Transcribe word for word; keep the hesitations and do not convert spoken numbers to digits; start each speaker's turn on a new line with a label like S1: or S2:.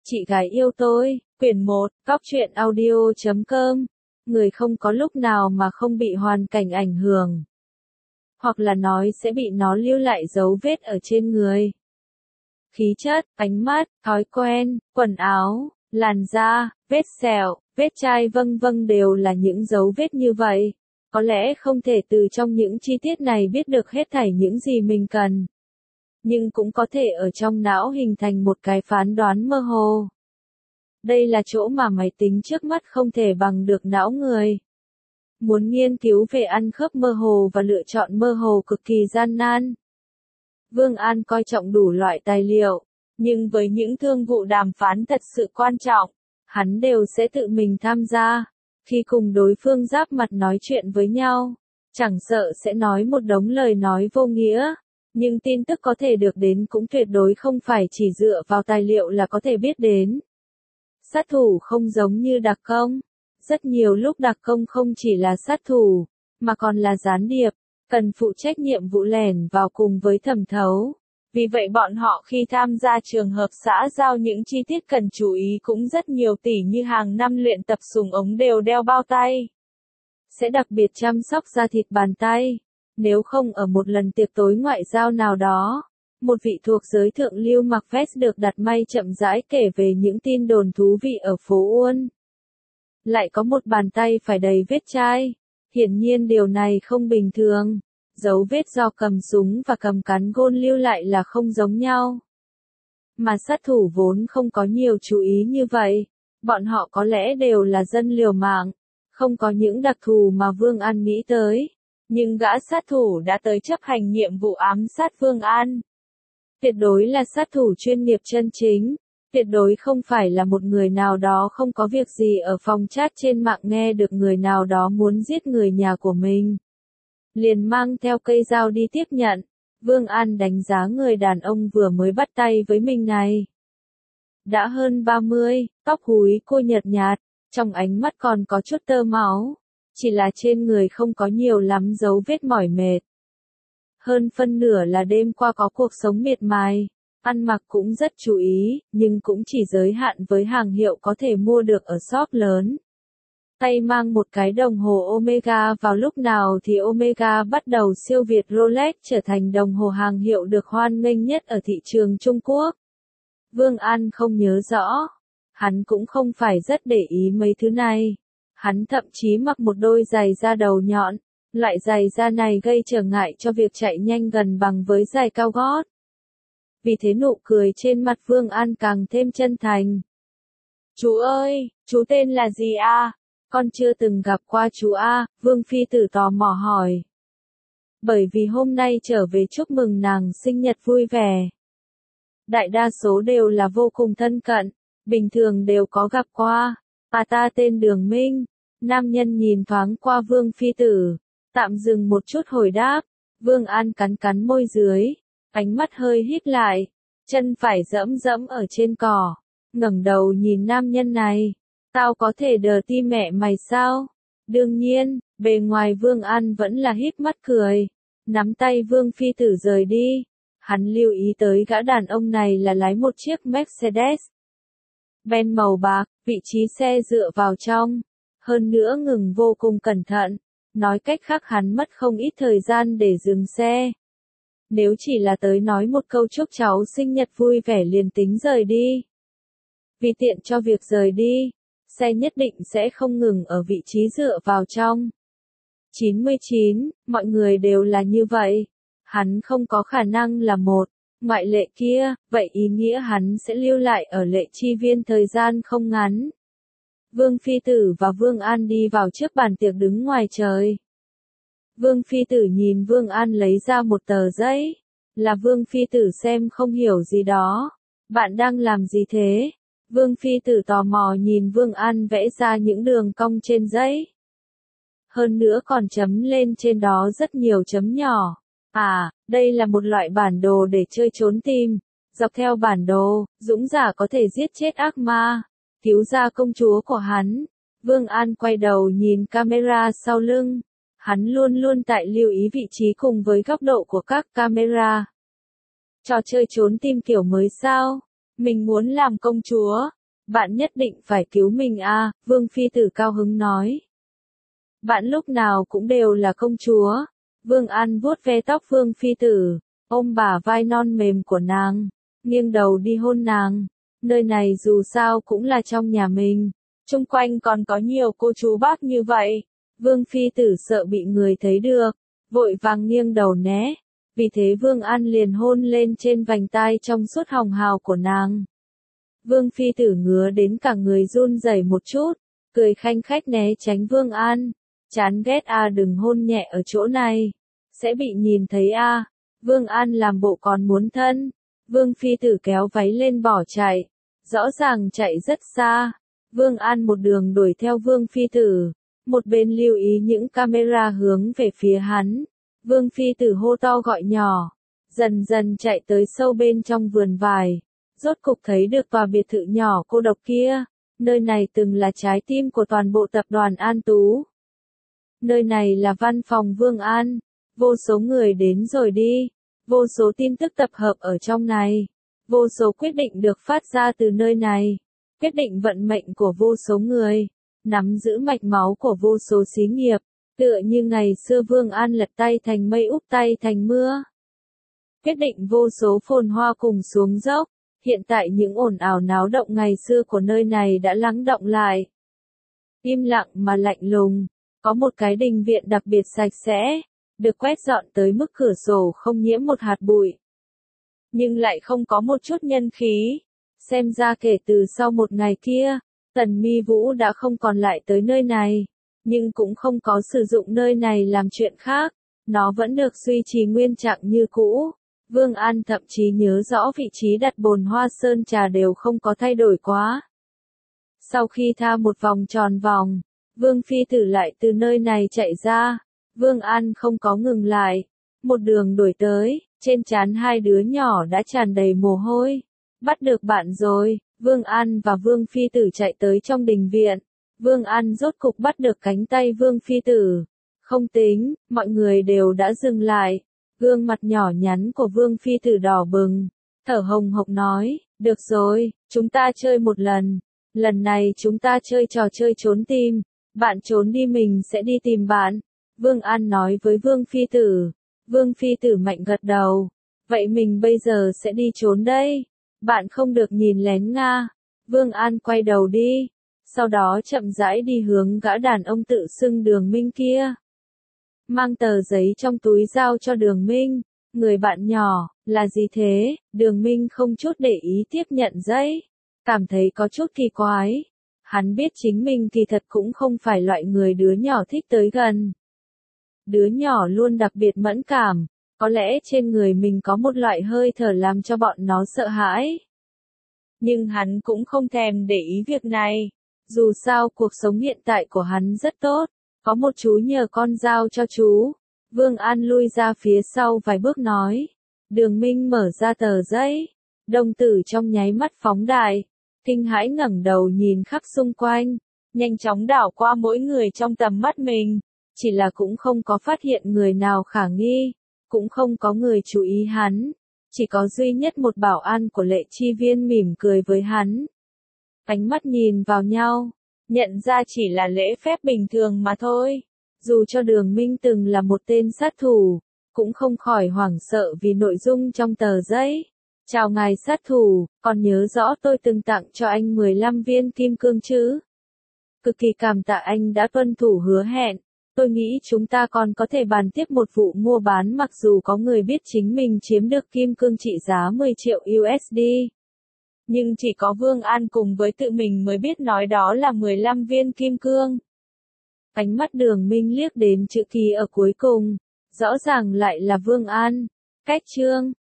S1: Chị gái yêu tôi, quyển một, cóc truyện audio chấm com. Người không có lúc nào mà không bị hoàn cảnh ảnh hưởng. Hoặc là nói sẽ bị nó lưu lại dấu vết ở trên người. Khí chất, ánh mắt, thói quen, quần áo, làn da, vết sẹo, vết chai vân vân đều là những dấu vết như vậy. Có lẽ không thể từ trong những chi tiết này biết được hết thảy những gì mình cần. Nhưng cũng có thể ở trong não hình thành một cái phán đoán mơ hồ. Đây là chỗ mà máy tính trước mắt không thể bằng được não người. Muốn nghiên cứu về ăn khớp mơ hồ và lựa chọn mơ hồ cực kỳ gian nan. Vương An coi trọng đủ loại tài liệu, nhưng với những thương vụ đàm phán thật sự quan trọng, hắn đều sẽ tự mình tham gia. Khi cùng đối phương giáp mặt nói chuyện với nhau, chẳng sợ sẽ nói một đống lời nói vô nghĩa, nhưng tin tức có thể được đến cũng tuyệt đối không phải chỉ dựa vào tài liệu là có thể biết đến. Sát thủ không giống như đặc công. Rất nhiều lúc đặc công không chỉ là sát thủ, mà còn là gián điệp, cần phụ trách nhiệm vụ lẻn vào cùng với thẩm thấu. Vì vậy bọn họ khi tham gia trường hợp xã giao những chi tiết cần chú ý cũng rất nhiều, tỉ như hàng năm luyện tập súng ống đều đeo bao tay. Sẽ đặc biệt chăm sóc da thịt bàn tay. Nếu không ở một lần tiệc tối ngoại giao nào đó, một vị thuộc giới thượng lưu mặc vest được đặt may chậm rãi kể về những tin đồn thú vị ở phố Uôn. Lại có một bàn tay phải đầy vết chai. Hiển nhiên điều này không bình thường. Dấu vết do cầm súng và cầm cán gôn lưu lại là không giống nhau. Mà sát thủ vốn không có nhiều chú ý như vậy. Bọn họ có lẽ đều là dân liều mạng. Không có những đặc thù mà Vương An nghĩ tới. Nhưng gã sát thủ đã tới chấp hành nhiệm vụ ám sát Vương An. Tuyệt đối là sát thủ chuyên nghiệp chân chính. Tuyệt đối không phải là một người nào đó không có việc gì ở phòng chat trên mạng nghe được người nào đó muốn giết người nhà của mình. Liền mang theo cây dao đi tiếp nhận. Vương An đánh giá người đàn ông vừa mới bắt tay với mình này. Đã hơn ba mươi, tóc húi cô nhợt nhạt, trong ánh mắt còn có chút tơ máu. Chỉ là trên người không có nhiều lắm dấu vết mỏi mệt. Hơn phân nửa là đêm qua có cuộc sống miệt mài. Ăn mặc cũng rất chú ý, nhưng cũng chỉ giới hạn với hàng hiệu có thể mua được ở shop lớn. Tay mang một cái đồng hồ Omega, vào lúc nào thì Omega bắt đầu siêu việt Rolex, trở thành đồng hồ hàng hiệu được hoan nghênh nhất ở thị trường Trung Quốc. Vương An không nhớ rõ. Hắn cũng không phải rất để ý mấy thứ này. Hắn thậm chí mặc một đôi giày da đầu nhọn. Loại giày da này gây trở ngại cho việc chạy nhanh gần bằng với giày cao gót. Vì thế nụ cười trên mặt Vương An càng thêm chân thành. Chú ơi, chú tên là gì à? Con chưa từng gặp qua chú à, Vương Phi Tử tò mò hỏi. Bởi vì hôm nay trở về chúc mừng nàng sinh nhật vui vẻ. Đại đa số đều là vô cùng thân cận, bình thường đều có gặp qua. À ta tên Đường Minh. Nam nhân nhìn thoáng qua Vương Phi Tử, tạm dừng một chút hồi đáp. Vương An cắn cắn môi dưới. Ánh mắt hơi híp lại, chân phải dẫm dẫm ở trên cỏ, ngẩng đầu nhìn nam nhân này. Tao có thể đờ ti mẹ mày sao? Đương nhiên, bề ngoài Vương An vẫn là híp mắt cười, nắm tay Vương Phi Tử rời đi. Hắn lưu ý tới gã đàn ông này là lái một chiếc Mercedes Benz màu bạc, vị trí xe dựa vào trong, hơn nữa ngừng vô cùng cẩn thận. Nói cách khác hắn mất không ít thời gian để dừng xe. Nếu chỉ là tới nói một câu chúc cháu sinh nhật vui vẻ liền tính rời đi. Vì tiện cho việc rời đi, xe nhất định sẽ không ngừng ở vị trí dựa vào trong. chín mươi chín, mọi người đều là như vậy. Hắn không có khả năng là một ngoại lệ kia, vậy ý nghĩa hắn sẽ lưu lại ở Lệ Chi Viên thời gian không ngắn. Vương Phi Tử và Vương An đi vào trước bàn tiệc đứng ngoài trời. Vương Phi Tử nhìn Vương An lấy ra một tờ giấy. Là Vương Phi Tử xem không hiểu gì đó. Bạn đang làm gì thế? Vương Phi Tử tò mò nhìn Vương An vẽ ra những đường cong trên giấy. Hơn nữa còn chấm lên trên đó rất nhiều chấm nhỏ. À, đây là một loại bản đồ để chơi trốn tìm. Dọc theo bản đồ, dũng giả có thể giết chết ác ma, cứu ra công chúa của hắn. Vương An quay đầu nhìn camera sau lưng. Hắn luôn luôn tại lưu ý vị trí cùng với góc độ của các camera. Trò chơi trốn tìm kiểu mới sao? Mình muốn làm công chúa. Bạn nhất định phải cứu mình a, Vương Phi Tử cao hứng nói. Bạn lúc nào cũng đều là công chúa. Vương An vuốt ve tóc Vương Phi Tử, ôm bả vai non mềm của nàng, nghiêng đầu đi hôn nàng. Nơi này dù sao cũng là trong nhà mình, chung quanh còn có nhiều cô chú bác như vậy. Vương Phi Tử sợ bị người thấy được, vội vàng nghiêng đầu né. Vì thế Vương An liền hôn lên trên vành tai trong suốt hồng hào của nàng. Vương Phi Tử ngứa đến cả người run rẩy một chút, cười khanh khách né tránh Vương An. Chán ghét a, đừng hôn nhẹ ở chỗ này, sẽ bị nhìn thấy a. Vương An làm bộ còn muốn thân. Vương Phi Tử kéo váy lên bỏ chạy, rõ ràng chạy rất xa. Vương An một đường đuổi theo Vương Phi Tử, một bên lưu ý những camera hướng về phía hắn. Vương Phi Tử hô to gọi nhỏ, dần dần chạy tới sâu bên trong vườn vải, rốt cục thấy được tòa biệt thự nhỏ cô độc kia. Nơi này từng là trái tim của toàn bộ tập đoàn An Tú. Nơi này là văn phòng Vương An, vô số người đến rồi đi, vô số tin tức tập hợp ở trong này, vô số quyết định được phát ra từ nơi này, quyết định vận mệnh của vô số người, nắm giữ mạch máu của vô số xí nghiệp, tựa như ngày xưa Vương An lật tay thành mây úp tay thành mưa. Quyết định vô số phồn hoa cùng xuống dốc, hiện tại những ồn ào náo động ngày xưa của nơi này đã lắng động lại. Im lặng mà lạnh lùng. Có một cái đình viện đặc biệt sạch sẽ, được quét dọn tới mức cửa sổ không nhiễm một hạt bụi. Nhưng lại không có một chút nhân khí. Xem ra kể từ sau một ngày kia, Tần Mi Vũ đã không còn lại tới nơi này, nhưng cũng không có sử dụng nơi này làm chuyện khác. Nó vẫn được duy trì nguyên trạng như cũ. Vương An thậm chí nhớ rõ vị trí đặt bồn hoa sơn trà đều không có thay đổi quá. Sau khi tha một vòng tròn vòng, Vương Phi Tử lại từ nơi này chạy ra. Vương An không có ngừng lại, một đường đuổi tới, trên trán hai đứa nhỏ đã tràn đầy mồ hôi. Bắt được bạn rồi. Vương An và Vương Phi Tử chạy tới trong đình viện. Vương An rốt cục bắt được cánh tay Vương Phi Tử. Không tính, mọi người đều đã dừng lại. Gương mặt nhỏ nhắn của Vương Phi Tử đỏ bừng, thở hồng hộc nói, được rồi, chúng ta chơi một lần. Lần này chúng ta chơi trò chơi trốn tìm. Bạn trốn đi mình sẽ đi tìm bạn. Vương An nói với Vương Phi Tử. Vương Phi Tử mạnh gật đầu. Vậy mình bây giờ sẽ đi trốn đây. Bạn không được nhìn lén Nga. Vương An quay đầu đi. Sau đó chậm rãi đi hướng gã đàn ông tự xưng Đường Minh kia. Mang tờ giấy trong túi giao cho Đường Minh. Người bạn nhỏ, là gì thế? Đường Minh không chút để ý tiếp nhận giấy. Cảm thấy có chút kỳ quái. Hắn biết chính mình kỳ thật cũng không phải loại người đứa nhỏ thích tới gần. Đứa nhỏ luôn đặc biệt mẫn cảm, có lẽ trên người mình có một loại hơi thở làm cho bọn nó sợ hãi. Nhưng hắn cũng không thèm để ý việc này. Dù sao cuộc sống hiện tại của hắn rất tốt, có một chú nhờ con giao cho chú. Vương An lui ra phía sau vài bước nói. Đường Minh mở ra tờ giấy, đồng tử trong nháy mắt phóng đại. Kinh hãi ngẩng đầu nhìn khắp xung quanh, nhanh chóng đảo qua mỗi người trong tầm mắt mình, chỉ là cũng không có phát hiện người nào khả nghi, cũng không có người chú ý hắn, chỉ có duy nhất một bảo an của Lệ Chi Viên mỉm cười với hắn. Ánh mắt nhìn vào nhau, nhận ra chỉ là lễ phép bình thường mà thôi. Dù cho Đường Minh từng là một tên sát thủ, cũng không khỏi hoảng sợ vì nội dung trong tờ giấy. Chào ngài sát thủ, còn nhớ rõ tôi từng tặng cho anh mười lăm viên kim cương chứ? Cực kỳ cảm tạ anh đã tuân thủ hứa hẹn. Tôi nghĩ chúng ta còn có thể bàn tiếp một vụ mua bán mặc dù có người biết chính mình chiếm được kim cương trị giá mười triệu u ét đê. Nhưng chỉ có Vương An cùng với tự mình mới biết nói đó là mười lăm viên kim cương. Ánh mắt Đường Minh liếc đến chữ ký ở cuối cùng, rõ ràng lại là Vương An. Cách chương